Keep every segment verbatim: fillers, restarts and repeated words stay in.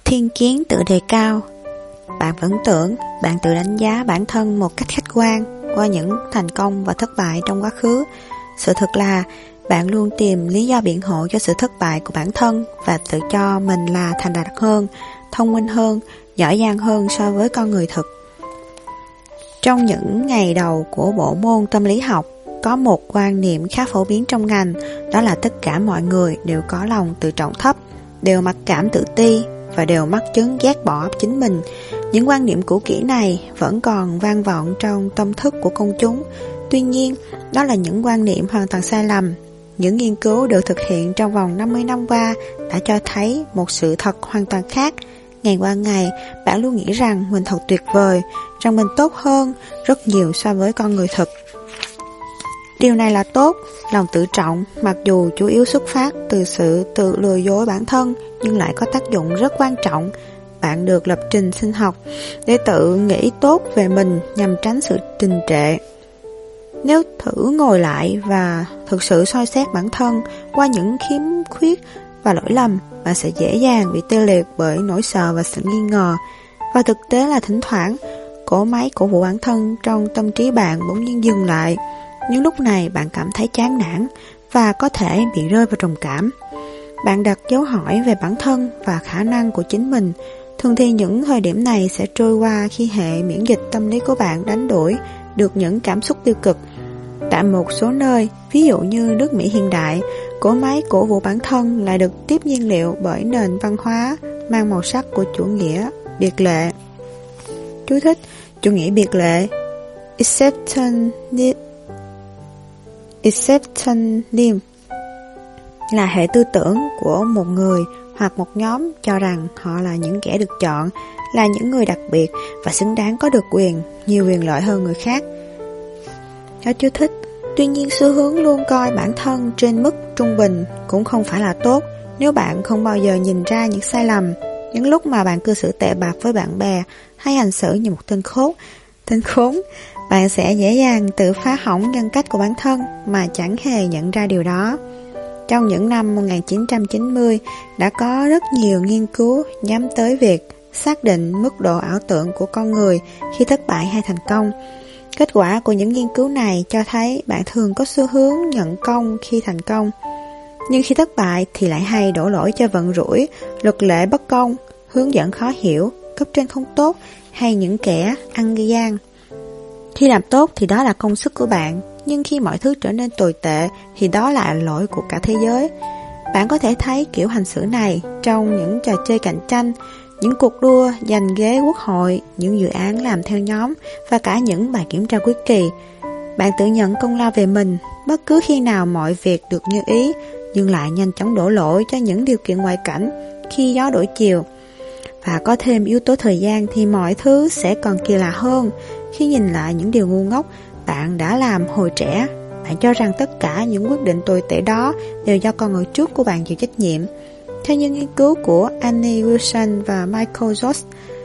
Thiên kiến tự đề cao. Bạn vẫn tưởng bạn tự đánh giá bản thân một cách khách quan qua những thành công và thất bại trong quá khứ. Sự thật là bạn luôn tìm lý do biện hộ cho sự thất bại của bản thân và tự cho mình là thành đạt hơn, thông minh hơn, giỏi giang hơn so với con người thực. Trong những ngày đầu của bộ môn tâm lý học, có một quan niệm khá phổ biến trong ngành, đó là tất cả mọi người đều có lòng tự trọng thấp, đều mặc cảm tự ti và đều mắc chứng ghét bỏ chính mình. Những quan niệm cũ kỹ này vẫn còn vang vọng trong tâm thức của công chúng. Tuy nhiên, đó là những quan niệm hoàn toàn sai lầm. Những nghiên cứu được thực hiện trong vòng năm mươi năm qua đã cho thấy một sự thật hoàn toàn khác. Ngày qua ngày, bạn luôn nghĩ rằng mình thật tuyệt vời, rằng mình tốt hơn rất nhiều so với con người thực. Điều này là tốt. Lòng tự trọng, mặc dù chủ yếu xuất phát từ sự tự lừa dối bản thân, nhưng lại có tác dụng rất quan trọng. Bạn được lập trình sinh học để tự nghĩ tốt về mình nhằm tránh sự đình trệ. Nếu thử ngồi lại và thực sự soi xét bản thân qua những khiếm khuyết và lỗi lầm, bạn sẽ dễ dàng bị tê liệt bởi nỗi sợ và sự nghi ngờ. Và thực tế là thỉnh thoảng, cỗ máy cổ vũ bản thân trong tâm trí bạn bỗng nhiên dừng lại. Nhưng lúc này bạn cảm thấy chán nản và có thể bị rơi vào trầm cảm. Bạn đặt dấu hỏi về bản thân và khả năng của chính mình. Thường thì những thời điểm này sẽ trôi qua khi hệ miễn dịch tâm lý của bạn đánh đuổi được những cảm xúc tiêu cực. Tại một số nơi, ví dụ như nước Mỹ hiện đại, cỗ máy cổ vũ bản thân lại được tiếp nhiên liệu bởi nền văn hóa mang màu sắc của chủ nghĩa biệt lệ. Chú thích: chủ nghĩa biệt lệ Exceptionalism là hệ tư tưởng của một người hoặc một nhóm cho rằng họ là những kẻ được chọn, là những người đặc biệt và xứng đáng có được quyền, nhiều quyền lợi hơn người khác. Hết chú thích. Tuy nhiên, xu hướng luôn coi bản thân trên mức trung bình cũng không phải là tốt nếu bạn không bao giờ nhìn ra những sai lầm, những lúc mà bạn cư xử tệ bạc với bạn bè hay hành xử như một tên khốn. Tên khốn, bạn sẽ dễ dàng tự phá hỏng nhân cách của bản thân mà chẳng hề nhận ra điều đó. Trong những năm một nghìn chín trăm chín mươi, đã có rất nhiều nghiên cứu nhắm tới việc xác định mức độ ảo tưởng của con người khi thất bại hay thành công. Kết quả của những nghiên cứu này cho thấy bạn thường có xu hướng nhận công khi thành công, nhưng khi thất bại thì lại hay đổ lỗi cho vận rủi, luật lệ bất công, hướng dẫn khó hiểu, cấp trên không tốt hay những kẻ ăn gian. Khi làm tốt thì đó là công sức của bạn, nhưng khi mọi thứ trở nên tồi tệ thì đó là lỗi của cả thế giới. Bạn có thể thấy kiểu hành xử này trong những trò chơi cạnh tranh, những cuộc đua giành ghế quốc hội, những dự án làm theo nhóm và cả những bài kiểm tra cuối kỳ. Bạn tự nhận công lao về mình bất cứ khi nào mọi việc được như ý, nhưng lại nhanh chóng đổ lỗi cho những điều kiện ngoại cảnh khi gió đổi chiều. Và có thêm yếu tố thời gian thì mọi thứ sẽ còn kỳ lạ hơn. Khi nhìn lại những điều ngu ngốc bạn đã làm hồi trẻ, bạn cho rằng tất cả những quyết định tồi tệ đó đều do con người trước của bạn chịu trách nhiệm. Theo những nghiên cứu của Annie Wilson và Michael Jost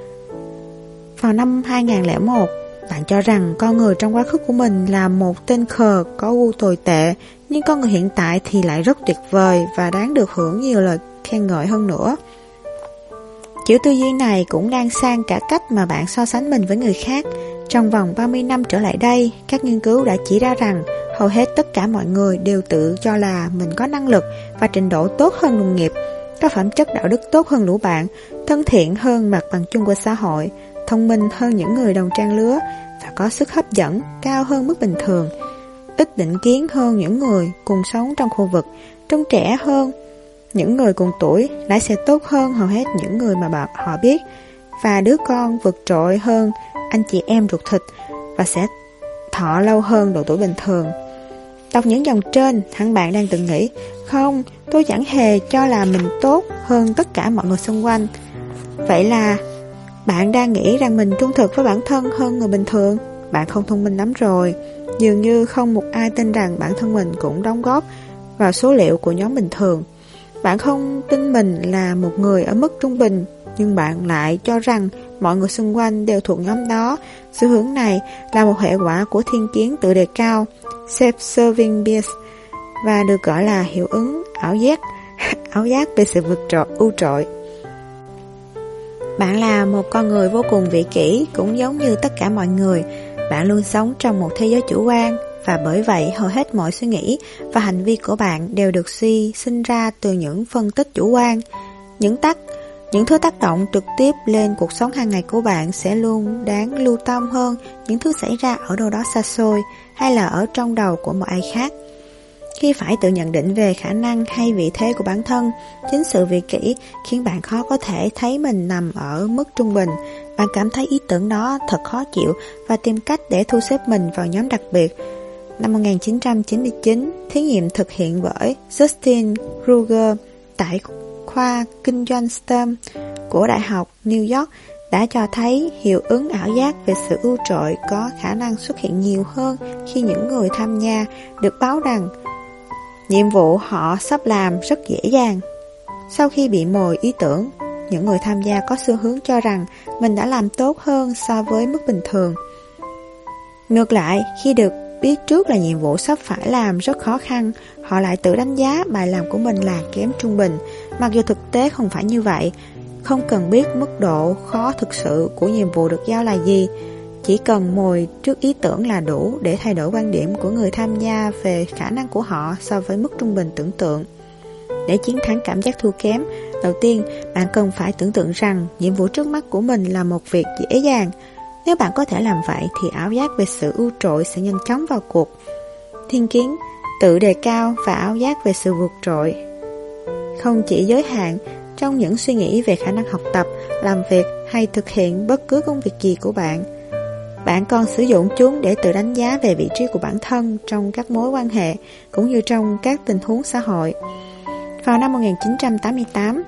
vào năm hai nghìn lẻ một, bạn cho rằng con người trong quá khứ của mình là một tên khờ có gu tồi tệ, nhưng con người hiện tại thì lại rất tuyệt vời và đáng được hưởng nhiều lời khen ngợi hơn nữa. Kiểu tư duy này cũng đang sang cả cách mà bạn so sánh mình với người khác. Trong vòng ba mươi năm trở lại đây, các nghiên cứu đã chỉ ra rằng hầu hết tất cả mọi người đều tự cho là mình có năng lực và trình độ tốt hơn đồng nghiệp, có phẩm chất đạo đức tốt hơn lũ bạn, thân thiện hơn mặt bằng chung của xã hội, thông minh hơn những người đồng trang lứa và có sức hấp dẫn cao hơn mức bình thường, ít định kiến hơn những người cùng sống trong khu vực, trông trẻ hơn những người cùng tuổi, lái xe tốt hơn hầu hết những người mà bạn họ biết, và đứa con vượt trội hơn anh chị em ruột thịt và sẽ thọ lâu hơn độ tuổi bình thường. Đọc những dòng trên, hẳn bạn đang tự nghĩ, không, tôi chẳng hề cho là mình tốt hơn tất cả mọi người xung quanh. Vậy là bạn đang nghĩ rằng mình trung thực với bản thân hơn người bình thường. Bạn không thông minh lắm rồi. Dường như không một ai tin rằng bản thân mình cũng đóng góp vào số liệu của nhóm bình thường. Bạn không tin mình là một người ở mức trung bình, nhưng bạn lại cho rằng mọi người xung quanh đều thuộc nhóm đó. Xu hướng này là một hệ quả của thiên kiến tự đề cao, self-serving bias, và được gọi là hiệu ứng ảo giác, ảo giác về sự vượt trội, ưu trội. Bạn là một con người vô cùng vị kỷ, cũng giống như tất cả mọi người. Bạn luôn sống trong một thế giới chủ quan, và bởi vậy hầu hết mọi suy nghĩ và hành vi của bạn đều được suy sinh ra từ những phân tích chủ quan. Những tác Những thứ tác động trực tiếp lên cuộc sống hàng ngày của bạn sẽ luôn đáng lưu tâm hơn những thứ xảy ra ở đâu đó xa xôi hay là ở trong đầu của một ai khác. Khi phải tự nhận định về khả năng hay vị thế của bản thân, chính sự vị kỷ khiến bạn khó có thể thấy mình nằm ở mức trung bình. Bạn cảm thấy ý tưởng đó thật khó chịu và tìm cách để thu xếp mình vào nhóm đặc biệt. Năm một nghìn chín trăm chín mươi chín, thí nghiệm thực hiện bởi Justin Kruger tại khoa kinh doanh ét tê e em của Đại học New York đã cho thấy hiệu ứng ảo giác về sự ưu trội có khả năng xuất hiện nhiều hơn khi những người tham gia được báo rằng nhiệm vụ họ sắp làm rất dễ dàng. Sau khi bị mồi ý tưởng, những người tham gia có xu hướng cho rằng mình đã làm tốt hơn so với mức bình thường. Ngược lại, khi được biết trước là nhiệm vụ sắp phải làm rất khó khăn, họ lại tự đánh giá bài làm của mình là kém trung bình, mặc dù thực tế không phải như vậy. Không cần biết mức độ khó thực sự của nhiệm vụ được giao là gì, chỉ cần mồi trước ý tưởng là đủ để thay đổi quan điểm của người tham gia về khả năng của họ so với mức trung bình tưởng tượng. Để chiến thắng cảm giác thua kém, đầu tiên bạn cần phải tưởng tượng rằng nhiệm vụ trước mắt của mình là một việc dễ dàng. Nếu bạn có thể làm vậy thì ảo giác về sự ưu trội sẽ nhanh chóng vào cuộc. Thiên kiến, tự đề cao và ảo giác về sự vượt trội không chỉ giới hạn trong những suy nghĩ về khả năng học tập, làm việc hay thực hiện bất cứ công việc gì của bạn. Bạn còn sử dụng chúng để tự đánh giá về vị trí của bản thân trong các mối quan hệ cũng như trong các tình huống xã hội. Vào năm một nghìn chín trăm tám mươi tám,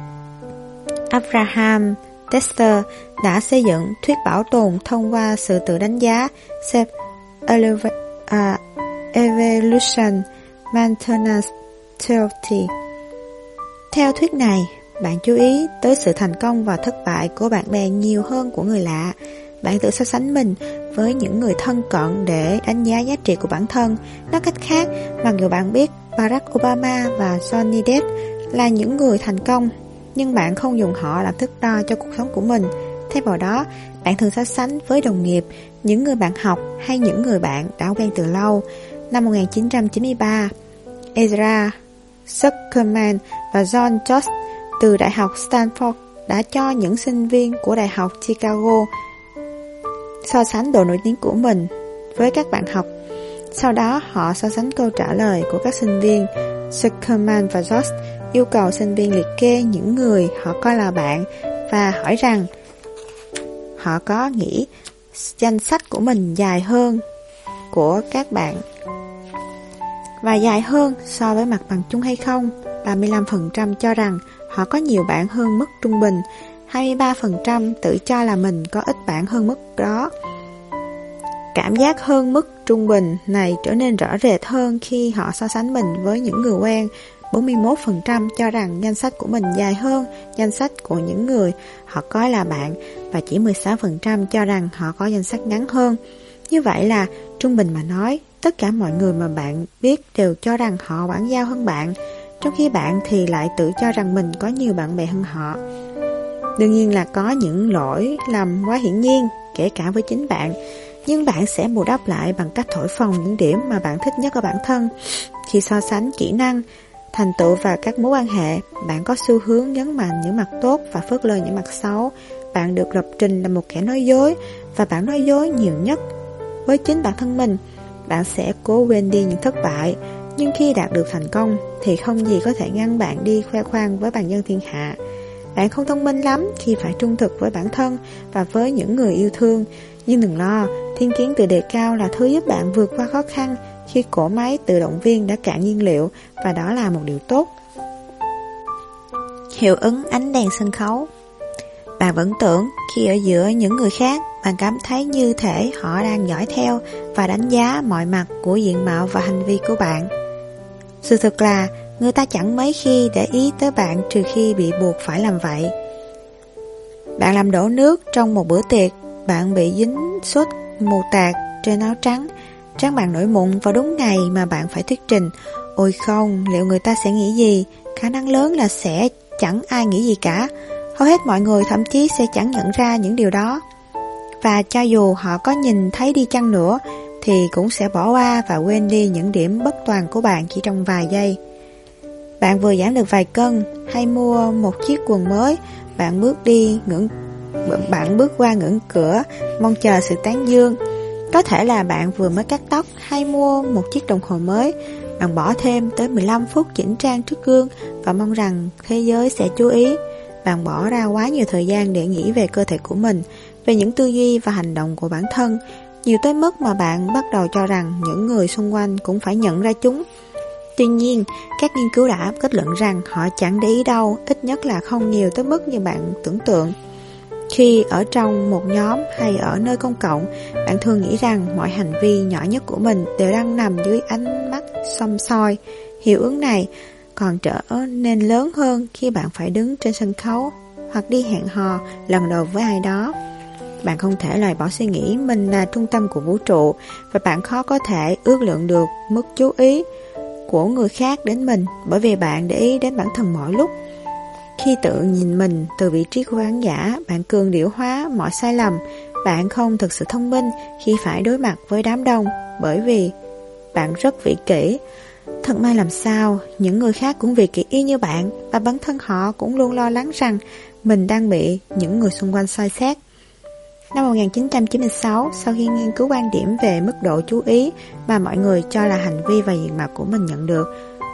Abraham Tester đã xây dựng thuyết bảo tồn thông qua sự tự đánh giá Self-Evolution Maintenance Theory. Theo thuyết này, bạn chú ý tới sự thành công và thất bại của bạn bè nhiều hơn của người lạ. Bạn tự so sánh mình với những người thân cận để đánh giá giá trị của bản thân. Nói cách khác, mặc dù bạn biết Barack Obama và Johnny Depp là những người thành công, nhưng bạn không dùng họ làm thước đo cho cuộc sống của mình. Thay vào đó, bạn thường so sánh với đồng nghiệp, những người bạn học hay những người bạn đã quen từ lâu. Năm một nghìn chín trăm chín mươi ba, Ezra Zuckerman và John Jost từ Đại học Stanford đã cho những sinh viên của Đại học Chicago so sánh độ nổi tiếng của mình với các bạn học. Sau đó họ so sánh câu trả lời của các sinh viên. Zuckerman và Jost yêu cầu sinh viên liệt kê những người họ coi là bạn và hỏi rằng họ có nghĩ danh sách của mình dài hơn của các bạn và dài hơn so với mặt bằng chung hay không. ba mươi lăm phần trăm cho rằng họ có nhiều bạn hơn mức trung bình, hai mươi ba phần trăm tự cho là mình có ít bạn hơn mức đó. Cảm giác hơn mức trung bình này trở nên rõ rệt hơn khi họ so sánh mình với những người quen. bốn mươi mốt phần trăm cho rằng danh sách của mình dài hơn danh sách của những người họ coi là bạn, và chỉ mười sáu phần trăm cho rằng họ có danh sách ngắn hơn. Như vậy là, trung bình mà nói, tất cả mọi người mà bạn biết đều cho rằng họ bảng giao hơn bạn, trong khi bạn thì lại tự cho rằng mình có nhiều bạn bè hơn họ. Đương nhiên là có những lỗi lầm quá hiển nhiên, kể cả với chính bạn, nhưng bạn sẽ bù đắp lại bằng cách thổi phồng những điểm mà bạn thích nhất ở bản thân. Khi so sánh kỹ năng, thành tựu và các mối quan hệ, bạn có xu hướng nhấn mạnh những mặt tốt và phớt lờ những mặt xấu. Bạn được lập trình là một kẻ nói dối, và bạn nói dối nhiều nhất với chính bản thân mình. Bạn sẽ cố quên đi những thất bại, nhưng khi đạt được thành công thì không gì có thể ngăn bạn đi khoe khoang với bàn dân thiên hạ. Bạn không thông minh lắm khi phải trung thực với bản thân và với những người yêu thương, nhưng đừng lo, thiên kiến tự đề cao là thứ giúp bạn vượt qua khó khăn khi cỗ máy tự động viên đã cạn nhiên liệu, và đó là một điều tốt. Hiệu ứng ánh đèn sân khấu. Bạn vẫn tưởng khi ở giữa những người khác, bạn cảm thấy như thể họ đang dõi theo và đánh giá mọi mặt của diện mạo và hành vi của bạn. Sự thật là người ta chẳng mấy khi để ý tới bạn trừ khi bị buộc phải làm vậy. Bạn làm đổ nước trong một bữa tiệc, bạn bị dính sốt mù tạt trên áo trắng, trán bạn nổi mụn vào đúng ngày mà bạn phải thuyết trình. Ôi không, liệu người ta sẽ nghĩ gì? Khả năng lớn là sẽ chẳng ai nghĩ gì cả. Hầu hết mọi người thậm chí sẽ chẳng nhận ra những điều đó. Và cho dù họ có nhìn thấy đi chăng nữa, thì cũng sẽ bỏ qua và quên đi những điểm bất toàn của bạn chỉ trong vài giây. Bạn vừa giảm được vài cân, hay mua một chiếc quần mới, bạn bước đi ngưỡng bạn bước qua ngưỡng cửa, mong chờ sự tán dương. Có thể là bạn vừa mới cắt tóc hay mua một chiếc đồng hồ mới, bạn bỏ thêm tới mười lăm phút chỉnh trang trước gương và mong rằng thế giới sẽ chú ý. Bạn bỏ ra quá nhiều thời gian để nghĩ về cơ thể của mình, về những tư duy và hành động của bản thân, nhiều tới mức mà bạn bắt đầu cho rằng những người xung quanh cũng phải nhận ra chúng. Tuy nhiên, các nghiên cứu đã kết luận rằng họ chẳng để ý đâu, ít nhất là không nhiều tới mức như bạn tưởng tượng. Khi ở trong một nhóm hay ở nơi công cộng, bạn thường nghĩ rằng mọi hành vi nhỏ nhất của mình đều đang nằm dưới ánh mắt xăm soi. Hiệu ứng này còn trở nên lớn hơn khi bạn phải đứng trên sân khấu hoặc đi hẹn hò lần đầu với ai đó. Bạn không thể loại bỏ suy nghĩ mình là trung tâm của vũ trụ, và bạn khó có thể ước lượng được mức chú ý của người khác đến mình, bởi vì bạn để ý đến bản thân mọi lúc. Khi tự nhìn mình từ vị trí của khán giả, bạn cường điệu hóa mọi sai lầm. Bạn không thực sự thông minh khi phải đối mặt với đám đông, bởi vì bạn rất vị kỷ. Thật may làm sao, những người khác cũng vị kỷ y như bạn, và bản thân họ cũng luôn lo lắng rằng mình đang bị những người xung quanh soi xét. Năm một nghìn chín trăm chín mươi sáu, sau khi nghiên cứu quan điểm về mức độ chú ý mà mọi người cho là hành vi và diện mạo của mình nhận được,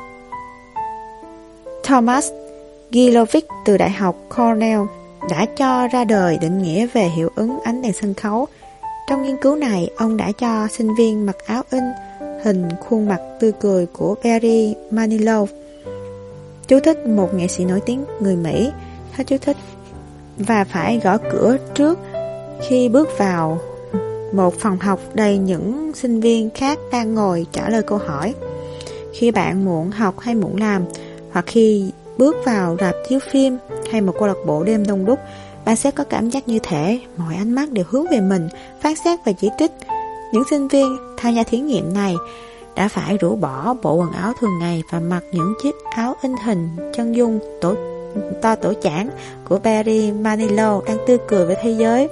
Thomas Gilovich từ Đại học Cornell đã cho ra đời định nghĩa về hiệu ứng ánh đèn sân khấu. Trong nghiên cứu này, ông đã cho sinh viên mặc áo in hình khuôn mặt tươi cười của Barry Manilow, chú thích một nghệ sĩ nổi tiếng người Mỹ, hết chú thích, và phải gõ cửa trước khi bước vào một phòng học đầy những sinh viên khác đang ngồi trả lời câu hỏi. Khi bạn muộn học hay muộn làm, hoặc khi bước vào rạp chiếu phim hay một câu lạc bộ đêm đông đúc, bạn sẽ có cảm giác như thể mọi ánh mắt đều hướng về mình, phán xét và chỉ trích. Những sinh viên tham gia thí nghiệm này đã phải rũ bỏ bộ quần áo thường ngày và mặc những chiếc áo in hình chân dung tổ, to tổ chảng của Barry Manilow đang tươi cười với thế giới.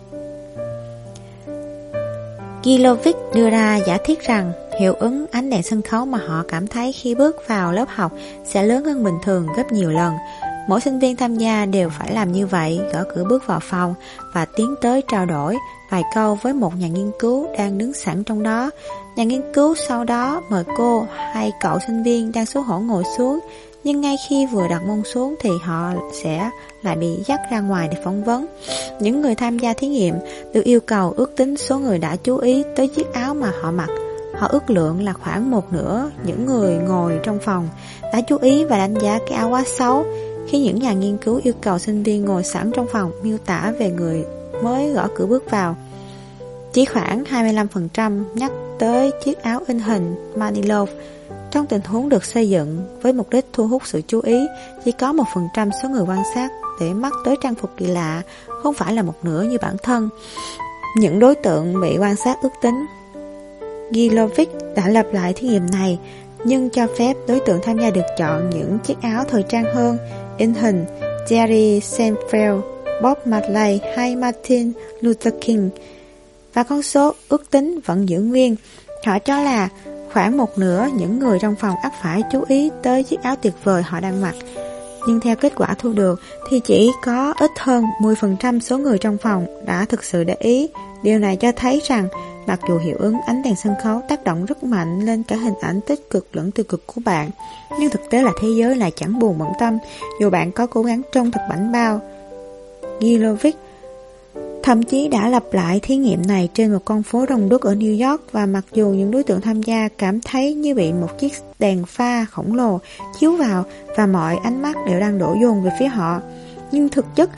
Gilovich đưa ra giả thiết rằng hiệu ứng ánh đèn sân khấu mà họ cảm thấy khi bước vào lớp học sẽ lớn hơn bình thường gấp nhiều lần. Mỗi sinh viên tham gia đều phải làm như vậy, gõ cửa bước vào phòng và tiến tới trao đổi vài câu với một nhà nghiên cứu đang đứng sẵn trong đó. Nhà nghiên cứu sau đó mời cô hay cậu sinh viên đang xấu hổ ngồi xuống, nhưng ngay khi vừa đặt mông xuống thì họ sẽ lại bị dắt ra ngoài để phỏng vấn. Những người tham gia thí nghiệm được yêu cầu ước tính số người đã chú ý tới chiếc áo mà họ mặc. Họ ước lượng là khoảng một nửa những người ngồi trong phòng đã chú ý và đánh giá cái áo quá xấu. Khi những nhà nghiên cứu yêu cầu sinh viên ngồi sẵn trong phòng miêu tả về người mới gõ cửa bước vào, chỉ khoảng hai mươi lăm phần trăm nhắc tới chiếc áo in hình Manilow. Trong tình huống được xây dựng với mục đích thu hút sự chú ý, chỉ có một phần trăm số người quan sát để mắt tới trang phục kỳ lạ, không phải là một nửa như bản thân những đối tượng bị quan sát ước tính. Gilovich đã lặp lại thí nghiệm này, nhưng cho phép đối tượng tham gia được chọn những chiếc áo thời trang hơn, in hình Jerry Seinfeld, Bob Marley hay Martin Luther King, và con số ước tính vẫn giữ nguyên. Họ cho là khoảng một nửa những người trong phòng ắt phải chú ý tới chiếc áo tuyệt vời họ đang mặc. Nhưng theo kết quả thu được thì chỉ có ít hơn mười phần trăm số người trong phòng đã thực sự để ý. Điều này cho thấy rằng mặc dù hiệu ứng ánh đèn sân khấu tác động rất mạnh lên cả hình ảnh tích cực lẫn tiêu cực của bạn, nhưng thực tế là thế giới lại chẳng buồn bận tâm dù bạn có cố gắng trông thật bảnh bao. Gilovich thậm chí đã lặp lại thí nghiệm này trên một con phố đông đúc ở New York, và mặc dù những đối tượng tham gia cảm thấy như bị một chiếc đèn pha khổng lồ chiếu vào và mọi ánh mắt đều đang đổ dồn về phía họ, nhưng thực chất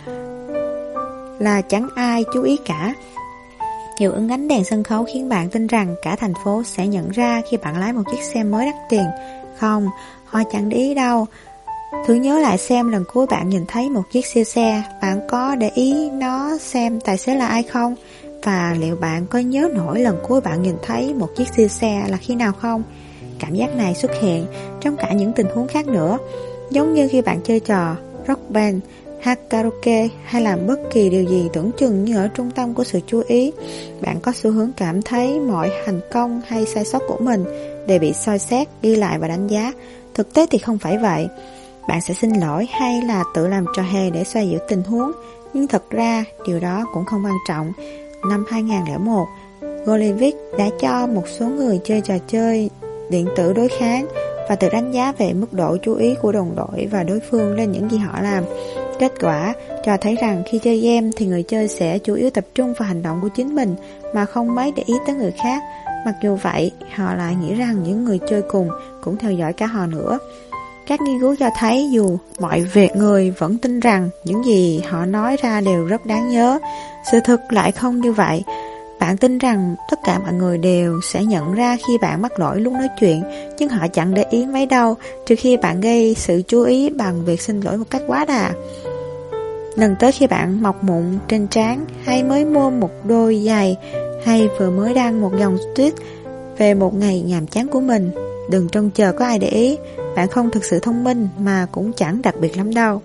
là chẳng ai chú ý cả. Hiệu ứng ánh đèn sân khấu khiến bạn tin rằng cả thành phố sẽ nhận ra khi bạn lái một chiếc xe mới đắt tiền. Không, họ chẳng để ý đâu. Thử nhớ lại xem lần cuối bạn nhìn thấy một chiếc siêu xe, bạn có để ý nó xem tài xế là ai không? Và liệu bạn có nhớ nổi lần cuối bạn nhìn thấy một chiếc siêu xe là khi nào không? Cảm giác này xuất hiện trong cả những tình huống khác nữa. Giống như khi bạn chơi trò Rock Band, hát karaoke hay làm bất kỳ điều gì tưởng chừng như ở trung tâm của sự chú ý, bạn có xu hướng cảm thấy mọi thành công hay sai sót của mình đều bị soi xét, ghi lại và đánh giá. Thực tế thì không phải vậy. Bạn sẽ xin lỗi hay là tự làm trò hề để xoa dịu tình huống, nhưng thật ra điều đó cũng không quan trọng. Năm hai không không một, Golubovic đã cho một số người chơi trò chơi điện tử đối kháng và tự đánh giá về mức độ chú ý của đồng đội và đối phương lên những gì họ làm. Kết quả cho thấy rằng khi chơi game thì người chơi sẽ chủ yếu tập trung vào hành động của chính mình mà không mấy để ý tới người khác. Mặc dù vậy, họ lại nghĩ rằng những người chơi cùng cũng theo dõi cả họ nữa. Các nghiên cứu cho thấy dù mọi việc người vẫn tin rằng những gì họ nói ra đều rất đáng nhớ, sự thực lại không như vậy. Bạn tin rằng tất cả mọi người đều sẽ nhận ra khi bạn mắc lỗi lúc nói chuyện, nhưng họ chẳng để ý mấy đâu, trừ khi bạn gây sự chú ý bằng việc xin lỗi một cách quá đà. Lần tới khi bạn mọc mụn trên trán, hay mới mua một đôi giày, hay vừa mới đăng một dòng tweet về một ngày nhàm chán của mình, đừng trông chờ có ai để ý. Bạn không thực sự thông minh mà cũng chẳng đặc biệt lắm đâu.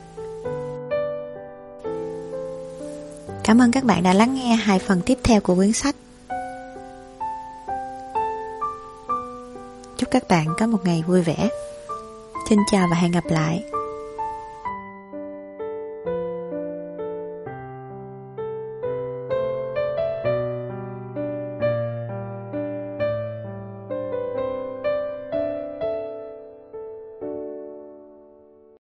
Cảm ơn các bạn đã lắng nghe hai phần tiếp theo của quyển sách. Chúc các bạn có một ngày vui vẻ. Xin chào và hẹn gặp lại.